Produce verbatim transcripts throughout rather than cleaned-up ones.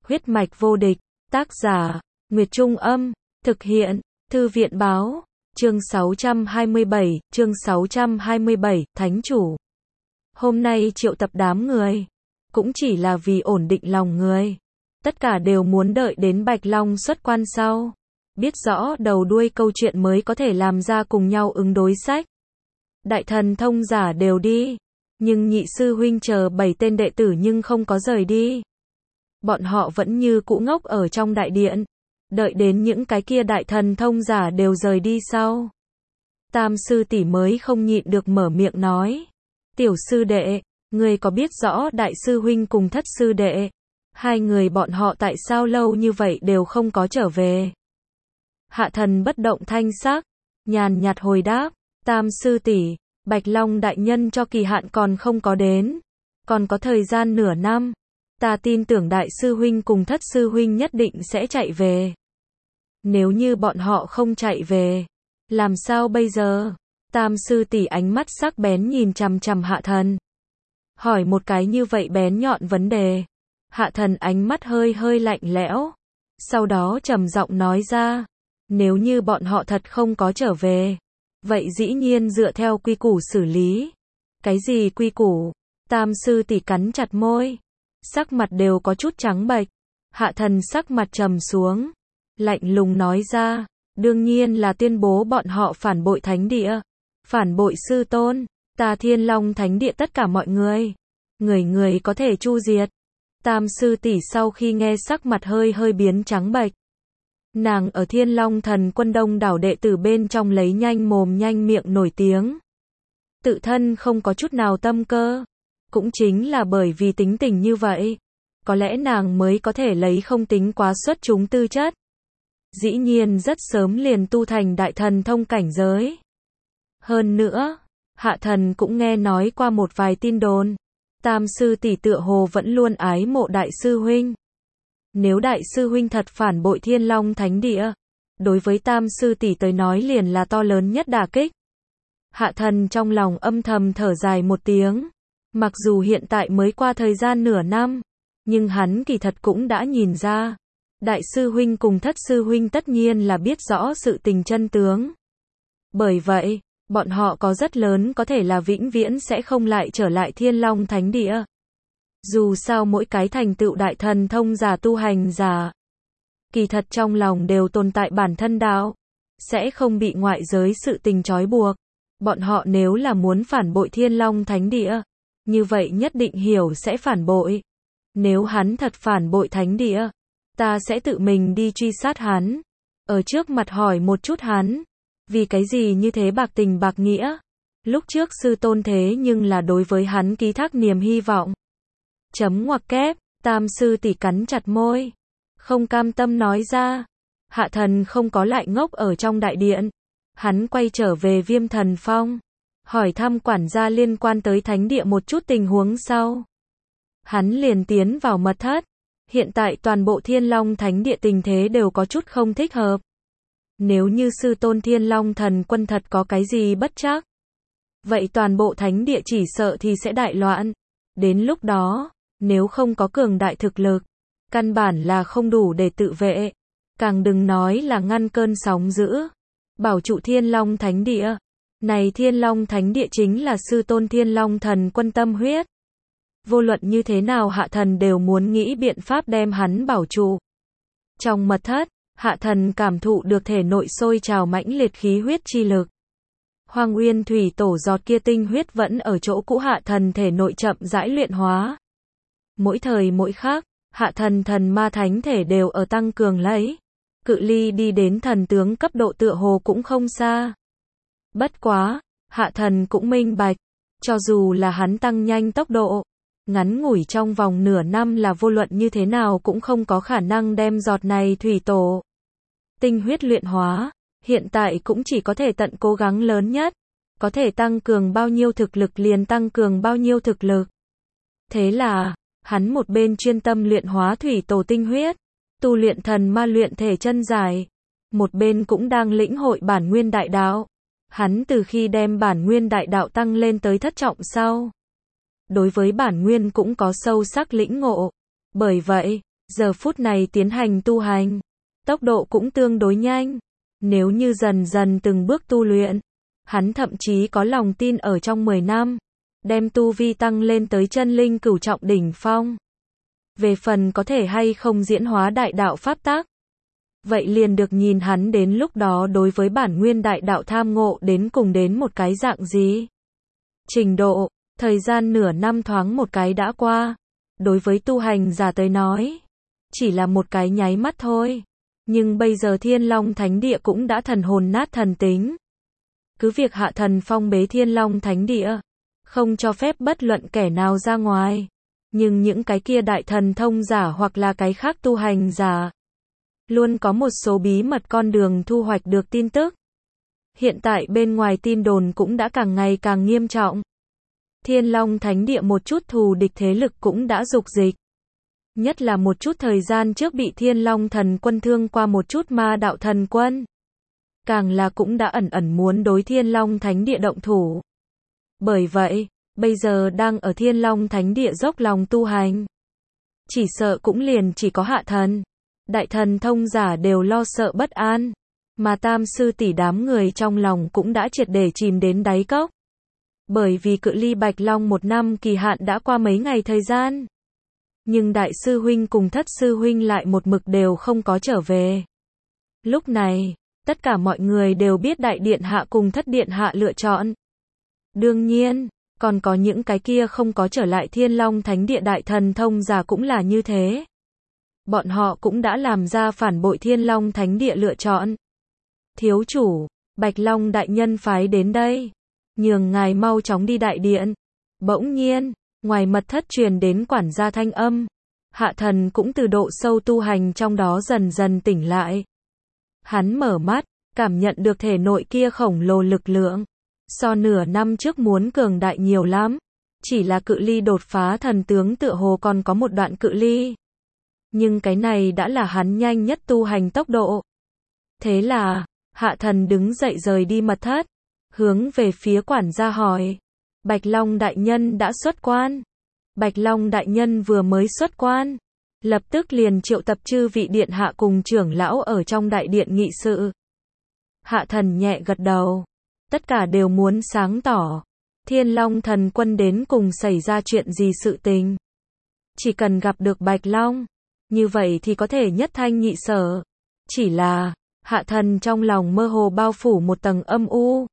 Huyết mạch vô địch, tác giả, Nguyệt Trung Âm, thực hiện, Thư viện Báo, chương sáu trăm hai mươi bảy, chương sáu trăm hai mươi bảy, Thánh Chủ. Hôm nay triệu tập đám người, cũng chỉ là vì ổn định lòng người. Tất cả đều muốn đợi đến Bạch Long xuất quan sau. Biết rõ đầu đuôi câu chuyện mới có thể làm ra cùng nhau ứng đối sách. Đại thần thông giả đều đi. Nhưng nhị sư huynh chờ bảy tên đệ tử nhưng không có rời đi. Bọn họ vẫn như cũ ngốc ở trong đại điện. Đợi đến những cái kia đại thần thông giả đều rời đi sau. Tam sư tỷ mới không nhịn được mở miệng nói. Tiểu sư đệ, người có biết rõ đại sư huynh cùng thất sư đệ? Hai người bọn họ tại sao lâu như vậy đều không có trở về? Hạ thần bất động thanh sắc, nhàn nhạt hồi đáp. Tam sư tỷ, Bạch Long đại nhân cho kỳ hạn còn không có đến. Còn có thời gian nửa năm. Ta tin tưởng đại sư huynh cùng thất sư huynh nhất định sẽ chạy về. Nếu như bọn họ không chạy về, làm sao bây giờ? Tam sư tỷ ánh mắt sắc bén nhìn chằm chằm hạ thần. Hỏi một cái như vậy bén nhọn vấn đề. Hạ thần ánh mắt hơi hơi lạnh lẽo. Sau đó trầm giọng nói ra. Nếu như bọn họ thật không có trở về, vậy dĩ nhiên dựa theo quy củ xử lý. Cái gì quy củ? Tam sư tỷ cắn chặt môi. Sắc mặt đều có chút trắng bệch. Hạ thần sắc mặt trầm xuống. Lạnh lùng nói ra. Đương nhiên là tuyên bố bọn họ phản bội thánh địa. Phản bội sư tôn. Ta Thiên Long thánh địa tất cả mọi người. Người người có thể chu diệt. Tam sư tỷ sau khi nghe sắc mặt hơi hơi biến trắng bệch. Nàng ở Thiên Long thần quân đông đảo đệ tử bên trong lấy nhanh mồm nhanh miệng nổi tiếng. Tự thân không có chút nào tâm cơ. Cũng chính là bởi vì tính tình như vậy. Có lẽ nàng mới có thể lấy không tính quá xuất chúng tư chất. Dĩ nhiên rất sớm liền tu thành đại thần thông cảnh giới. Hơn nữa, hạ thần cũng nghe nói qua một vài tin đồn. Tam sư tỷ tựa hồ vẫn luôn ái mộ đại sư huynh. Nếu đại sư huynh thật phản bội Thiên Long thánh địa, đối với tam sư tỷ tới nói liền là to lớn nhất đả kích. Hạ thần trong lòng âm thầm thở dài một tiếng. Mặc dù hiện tại mới qua thời gian nửa năm, nhưng hắn kỳ thật cũng đã nhìn ra. Đại sư huynh cùng thất sư huynh tất nhiên là biết rõ sự tình chân tướng. Bởi vậy, bọn họ có rất lớn có thể là vĩnh viễn sẽ không lại trở lại Thiên Long thánh địa. Dù sao mỗi cái thành tựu đại thần thông giả tu hành giả, kỳ thật trong lòng đều tồn tại bản thân đạo, sẽ không bị ngoại giới sự tình trói buộc. Bọn họ nếu là muốn phản bội Thiên Long thánh địa, như vậy nhất định hiểu sẽ phản bội. Nếu hắn thật phản bội thánh địa, ta sẽ tự mình đi truy sát hắn. Ở trước mặt hỏi một chút hắn, vì cái gì như thế bạc tình bạc nghĩa. Lúc trước sư tôn thế nhưng là đối với hắn ký thác niềm hy vọng. Chấm ngoặc kép, tam sư tỷ cắn chặt môi. Không cam tâm nói ra. Hạ thần không có lại ngốc ở trong đại điện. Hắn quay trở về Viêm Thần Phong. Hỏi thăm quản gia liên quan tới thánh địa một chút tình huống sau. Hắn liền tiến vào mật thất. Hiện tại toàn bộ Thiên Long thánh địa tình thế đều có chút không thích hợp. Nếu như sư tôn Thiên Long thần quân thật có cái gì bất trắc, vậy toàn bộ thánh địa chỉ sợ thì sẽ đại loạn. Đến lúc đó, nếu không có cường đại thực lực, căn bản là không đủ để tự vệ. Càng đừng nói là ngăn cơn sóng dữ. Bảo trụ Thiên Long thánh địa. Này Thiên Long thánh địa chính là sư tôn Thiên Long thần quân tâm huyết. Vô luận như thế nào hạ thần đều muốn nghĩ biện pháp đem hắn bảo trụ. Trong mật thất, hạ thần cảm thụ được thể nội sôi trào mãnh liệt khí huyết chi lực. Hoang Uyên thủy tổ giọt kia tinh huyết vẫn ở chỗ cũ hạ thần thể nội chậm rãi luyện hóa. Mỗi thời mỗi khác, hạ thần thần ma thánh thể đều ở tăng cường lấy. Cự ly đi đến thần tướng cấp độ tựa hồ cũng không xa. Bất quá, hạ thần cũng minh bạch, cho dù là hắn tăng nhanh tốc độ, ngắn ngủi trong vòng nửa năm là vô luận như thế nào cũng không có khả năng đem giọt này thủy tổ tinh huyết luyện hóa. Hiện tại cũng chỉ có thể tận cố gắng lớn nhất, có thể tăng cường bao nhiêu thực lực liền tăng cường bao nhiêu thực lực. Thế là, hắn một bên chuyên tâm luyện hóa thủy tổ tinh huyết, tu luyện thần ma luyện thể chân giải, một bên cũng đang lĩnh hội bản nguyên đại đạo. Hắn từ khi đem bản nguyên đại đạo tăng lên tới thất trọng sau, đối với bản nguyên cũng có sâu sắc lĩnh ngộ. Bởi vậy, giờ phút này tiến hành tu hành, tốc độ cũng tương đối nhanh. Nếu như dần dần từng bước tu luyện, hắn thậm chí có lòng tin ở trong mười năm, đem tu vi tăng lên tới chân linh cửu trọng đỉnh phong. Về phần có thể hay không diễn hóa đại đạo pháp tắc, vậy liền được nhìn hắn đến lúc đó đối với bản nguyên đại đạo tham ngộ đến cùng đến một cái dạng gì. Trình độ, thời gian nửa năm thoáng một cái đã qua, đối với tu hành giả tới nói, chỉ là một cái nháy mắt thôi. Nhưng bây giờ Thiên Long Thánh Địa cũng đã thần hồn nát thần tính. Cứ việc Hạ Thần phong bế Thiên Long Thánh Địa, không cho phép bất luận kẻ nào ra ngoài. Nhưng những cái kia đại thần thông giả hoặc là cái khác tu hành giả, luôn có một số bí mật con đường thu hoạch được tin tức. Hiện tại bên ngoài tin đồn cũng đã càng ngày càng nghiêm trọng. Thiên Long Thánh Địa một chút thù địch thế lực cũng đã dục dịch. Nhất là một chút thời gian trước bị Thiên Long Thần Quân thương qua một chút ma đạo thần quân. Càng là cũng đã ẩn ẩn muốn đối Thiên Long Thánh Địa động thủ. Bởi vậy, bây giờ đang ở Thiên Long Thánh Địa dốc lòng tu hành. Chỉ sợ cũng liền chỉ có Hạ Thần. Đại thần thông giả đều lo sợ bất an. Mà Tam Sư tỷ đám người trong lòng cũng đã triệt để chìm đến đáy cốc. Bởi vì cự ly Bạch Long một năm kỳ hạn đã qua mấy ngày thời gian. Nhưng Đại Sư Huynh cùng Thất Sư Huynh lại một mực đều không có trở về. Lúc này, tất cả mọi người đều biết Đại Điện Hạ cùng Thất Điện Hạ lựa chọn. Đương nhiên, còn có những cái kia không có trở lại Thiên Long Thánh Địa đại thần thông giả cũng là như thế. Bọn họ cũng đã làm ra phản bội Thiên Long Thánh Địa lựa chọn. Thiếu chủ, Bạch Long đại nhân phái đến đây. Nhường ngài mau chóng đi đại điện. Bỗng nhiên, ngoài mật thất truyền đến quản gia thanh âm. Hạ Thần cũng từ độ sâu tu hành trong đó dần dần tỉnh lại. Hắn mở mắt, cảm nhận được thể nội kia khổng lồ lực lượng. So nửa năm trước muốn cường đại nhiều lắm. Chỉ là cự ly đột phá thần tướng tựa hồ còn có một đoạn cự ly. Nhưng cái này đã là hắn nhanh nhất tu hành tốc độ. Thế là, Hạ Thần đứng dậy rời đi mật thất. Hướng về phía quản gia hỏi. Bạch Long đại nhân đã xuất quan. Bạch Long đại nhân vừa mới xuất quan. Lập tức liền triệu tập chư vị điện hạ cùng trưởng lão ở trong đại điện nghị sự. Hạ Thần nhẹ gật đầu. Tất cả đều muốn sáng tỏ. Thiên Long thần quân đến cùng xảy ra chuyện gì sự tình. Chỉ cần gặp được Bạch Long. Như vậy thì có thể nhất thanh nhị sở. Chỉ là, Hạ Thần trong lòng mơ hồ bao phủ một tầng âm u.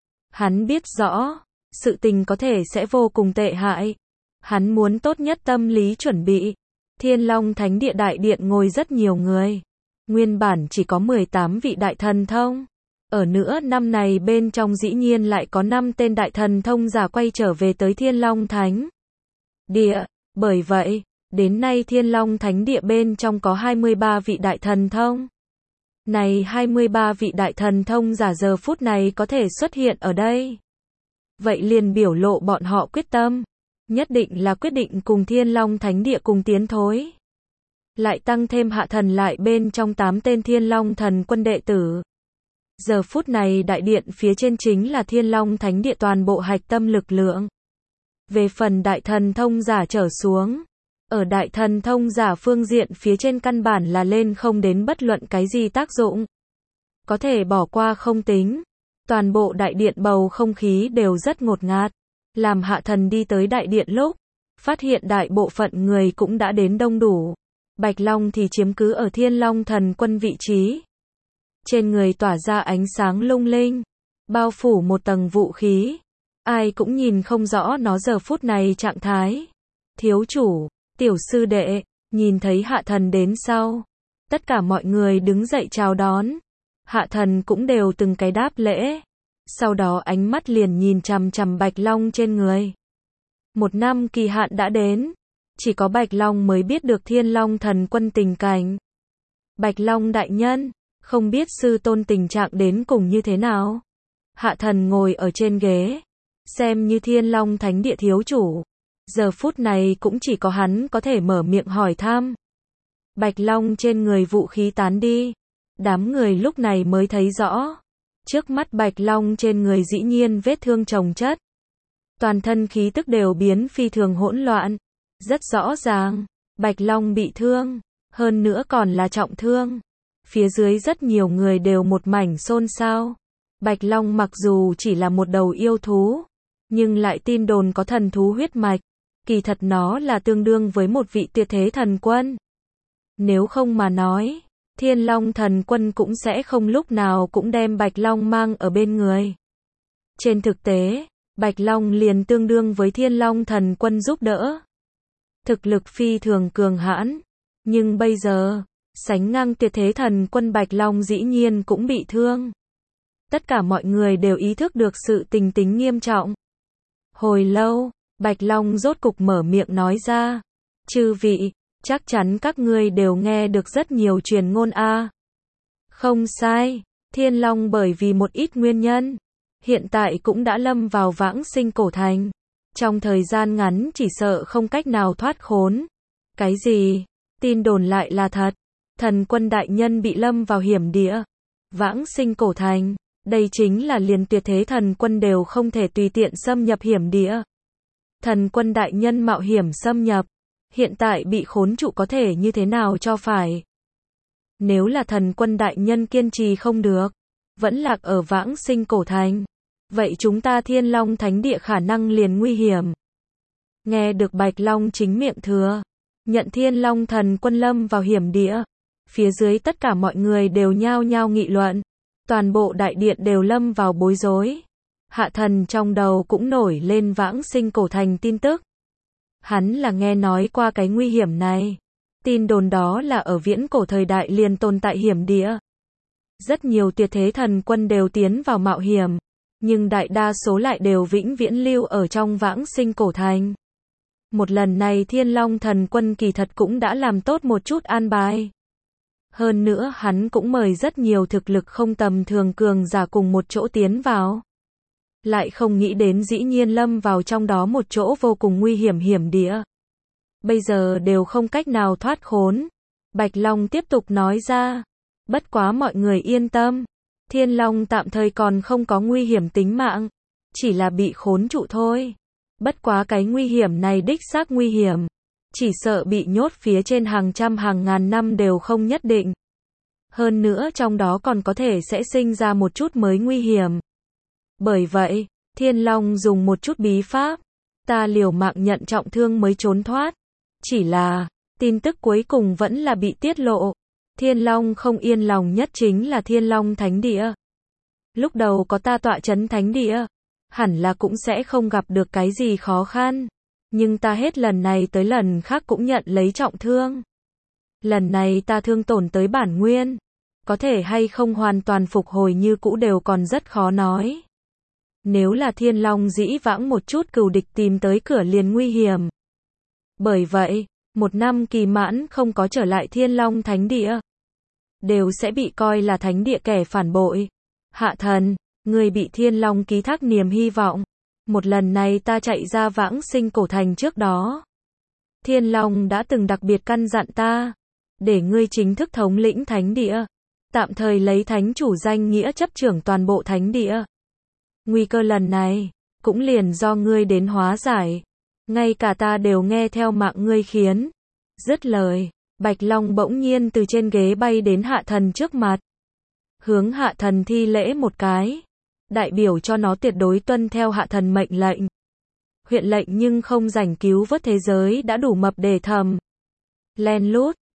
Hắn biết rõ, sự tình có thể sẽ vô cùng tệ hại. Hắn muốn tốt nhất tâm lý chuẩn bị. Thiên Long Thánh Địa đại điện ngồi rất nhiều người. Nguyên bản chỉ có mười tám vị đại thần thông. Ở nữa năm này bên trong dĩ nhiên lại có năm tên đại thần thông giả quay trở về tới Thiên Long Thánh Địa. Bởi vậy, đến nay Thiên Long Thánh Địa bên trong có hai mươi ba vị đại thần thông. Này hai mươi ba vị đại thần thông giả giờ phút này có thể xuất hiện ở đây. Vậy liền biểu lộ bọn họ quyết tâm. Nhất định là quyết định cùng Thiên Long Thánh Địa cùng tiến thối. Lại tăng thêm Hạ Thần lại bên trong tám tên Thiên Long thần quân đệ tử. Giờ phút này đại điện phía trên chính là Thiên Long Thánh Địa toàn bộ hạch tâm lực lượng. Về phần đại thần thông giả trở xuống. Ở đại thần thông giả phương diện phía trên căn bản là lên không đến bất luận cái gì tác dụng. Có thể bỏ qua không tính. Toàn bộ đại điện bầu không khí đều rất ngột ngạt. Làm Hạ Thần đi tới đại điện lúc, phát hiện đại bộ phận người cũng đã đến đông đủ. Bạch Long thì chiếm cứ ở Thiên Long thần quân vị trí. Trên người tỏa ra ánh sáng lung linh, bao phủ một tầng vũ khí. Ai cũng nhìn không rõ nó giờ phút này trạng thái. Thiếu chủ, tiểu sư đệ, nhìn thấy Hạ Thần đến sau. Tất cả mọi người đứng dậy chào đón. Hạ Thần cũng đều từng cái đáp lễ. Sau đó ánh mắt liền nhìn chằm chằm Bạch Long trên người. Một năm kỳ hạn đã đến. Chỉ có Bạch Long mới biết được Thiên Long thần quân tình cảnh. Bạch Long đại nhân, không biết sư tôn tình trạng đến cùng như thế nào. Hạ Thần ngồi ở trên ghế. Xem như Thiên Long Thánh Địa thiếu chủ. Giờ phút này cũng chỉ có hắn có thể mở miệng hỏi thăm. Bạch Long trên người vũ khí tán đi. Đám người lúc này mới thấy rõ. Trước mắt Bạch Long trên người dĩ nhiên vết thương chồng chất. Toàn thân khí tức đều biến phi thường hỗn loạn. Rất rõ ràng, Bạch Long bị thương. hơn nữa còn là trọng thương. Phía dưới rất nhiều người đều một mảnh xôn xao. Bạch Long mặc dù chỉ là một đầu yêu thú, nhưng lại tin đồn có thần thú huyết mạch. Kỳ thật nó là tương đương với một vị tuyệt thế thần quân. Nếu không mà nói, Thiên Long thần quân cũng sẽ không lúc nào cũng đem Bạch Long mang ở bên người. Trên thực tế, Bạch Long liền tương đương với Thiên Long thần quân giúp đỡ. Thực lực phi thường cường hãn, nhưng bây giờ, sánh ngang tuyệt thế thần quân Bạch Long dĩ nhiên cũng bị thương. Tất cả mọi người đều ý thức được sự tình tính nghiêm trọng. Hồi lâu, Bạch Long rốt cục mở miệng nói ra. Chư vị, chắc chắn các ngươi đều nghe được rất nhiều truyền ngôn a. Không sai, Thiên Long bởi vì một ít nguyên nhân, hiện tại cũng đã lâm vào vãng sinh cổ thành. Trong thời gian ngắn chỉ sợ không cách nào thoát khốn. Cái gì? Tin đồn lại là thật. Thần quân đại nhân bị lâm vào hiểm địa. Vãng sinh cổ thành, đây chính là liền tuyệt thế thần quân đều không thể tùy tiện xâm nhập hiểm địa. Thần quân đại nhân mạo hiểm xâm nhập, hiện tại bị khốn trụ có thể như thế nào cho phải. Nếu là thần quân đại nhân kiên trì không được, vẫn lạc ở vãng sinh cổ thành, vậy chúng ta Thiên Long Thánh Địa khả năng liền nguy hiểm. Nghe được Bạch Long chính miệng thừa, nhận Thiên Long thần quân lâm vào hiểm địa, phía dưới tất cả mọi người đều nhao nhao nghị luận, toàn bộ đại điện đều lâm vào bối rối. Hạ Thần trong đầu cũng nổi lên vãng sinh cổ thành tin tức. Hắn là nghe nói qua cái nguy hiểm này. Tin đồn đó là ở viễn cổ thời đại liền tồn tại hiểm địa. Rất nhiều tuyệt thế thần quân đều tiến vào mạo hiểm, nhưng đại đa số lại đều vĩnh viễn lưu ở trong vãng sinh cổ thành. Một lần này Thiên Long thần quân kỳ thật cũng đã làm tốt một chút an bài. Hơn nữa hắn cũng mời rất nhiều thực lực không tầm thường cường giả cùng một chỗ tiến vào. Lại không nghĩ đến dĩ nhiên lâm vào trong đó một chỗ vô cùng nguy hiểm hiểm địa. Bây giờ đều không cách nào thoát khốn. Bạch Long tiếp tục nói ra. Bất quá mọi người yên tâm. Thiên Long tạm thời còn không có nguy hiểm tính mạng. Chỉ là bị khốn trụ thôi. Bất quá cái nguy hiểm này đích xác nguy hiểm. Chỉ sợ bị nhốt phía trên hàng trăm hàng ngàn năm đều không nhất định. Hơn nữa trong đó còn có thể sẽ sinh ra một chút mới nguy hiểm. Bởi vậy, Thiên Long dùng một chút bí pháp. Ta liều mạng nhận trọng thương mới trốn thoát. Chỉ là, tin tức cuối cùng vẫn là bị tiết lộ. Thiên Long không yên lòng nhất chính là Thiên Long Thánh Địa. Lúc đầu có ta tọa trấn Thánh Địa, hẳn là cũng sẽ không gặp được cái gì khó khăn. Nhưng ta hết lần này tới lần khác cũng nhận lấy trọng thương. Lần này ta thương tổn tới bản nguyên. Có thể hay không hoàn toàn phục hồi như cũ đều còn rất khó nói. Nếu là Thiên Long dĩ vãng một chút cừu địch tìm tới cửa liền nguy hiểm. Bởi vậy, một năm kỳ mãn không có trở lại Thiên Long Thánh Địa, đều sẽ bị coi là Thánh Địa kẻ phản bội. Hạ Thần, người bị Thiên Long ký thác niềm hy vọng. Một lần này ta chạy ra vãng sinh cổ thành trước đó. Thiên Long đã từng đặc biệt căn dặn ta, để ngươi chính thức thống lĩnh Thánh Địa. Tạm thời lấy Thánh chủ danh nghĩa chấp trưởng toàn bộ Thánh Địa. Nguy cơ lần này, cũng liền do ngươi đến hóa giải. Ngay cả ta đều nghe theo mạng ngươi khiến. Dứt lời, Bạch Long bỗng nhiên từ trên ghế bay đến Hạ Thần trước mặt. Hướng Hạ Thần thi lễ một cái. Đại biểu cho nó tuyệt đối tuân theo Hạ Thần mệnh lệnh. Huyện lệnh nhưng không rảnh cứu vớt thế giới đã đủ mập để thầm. Len lút,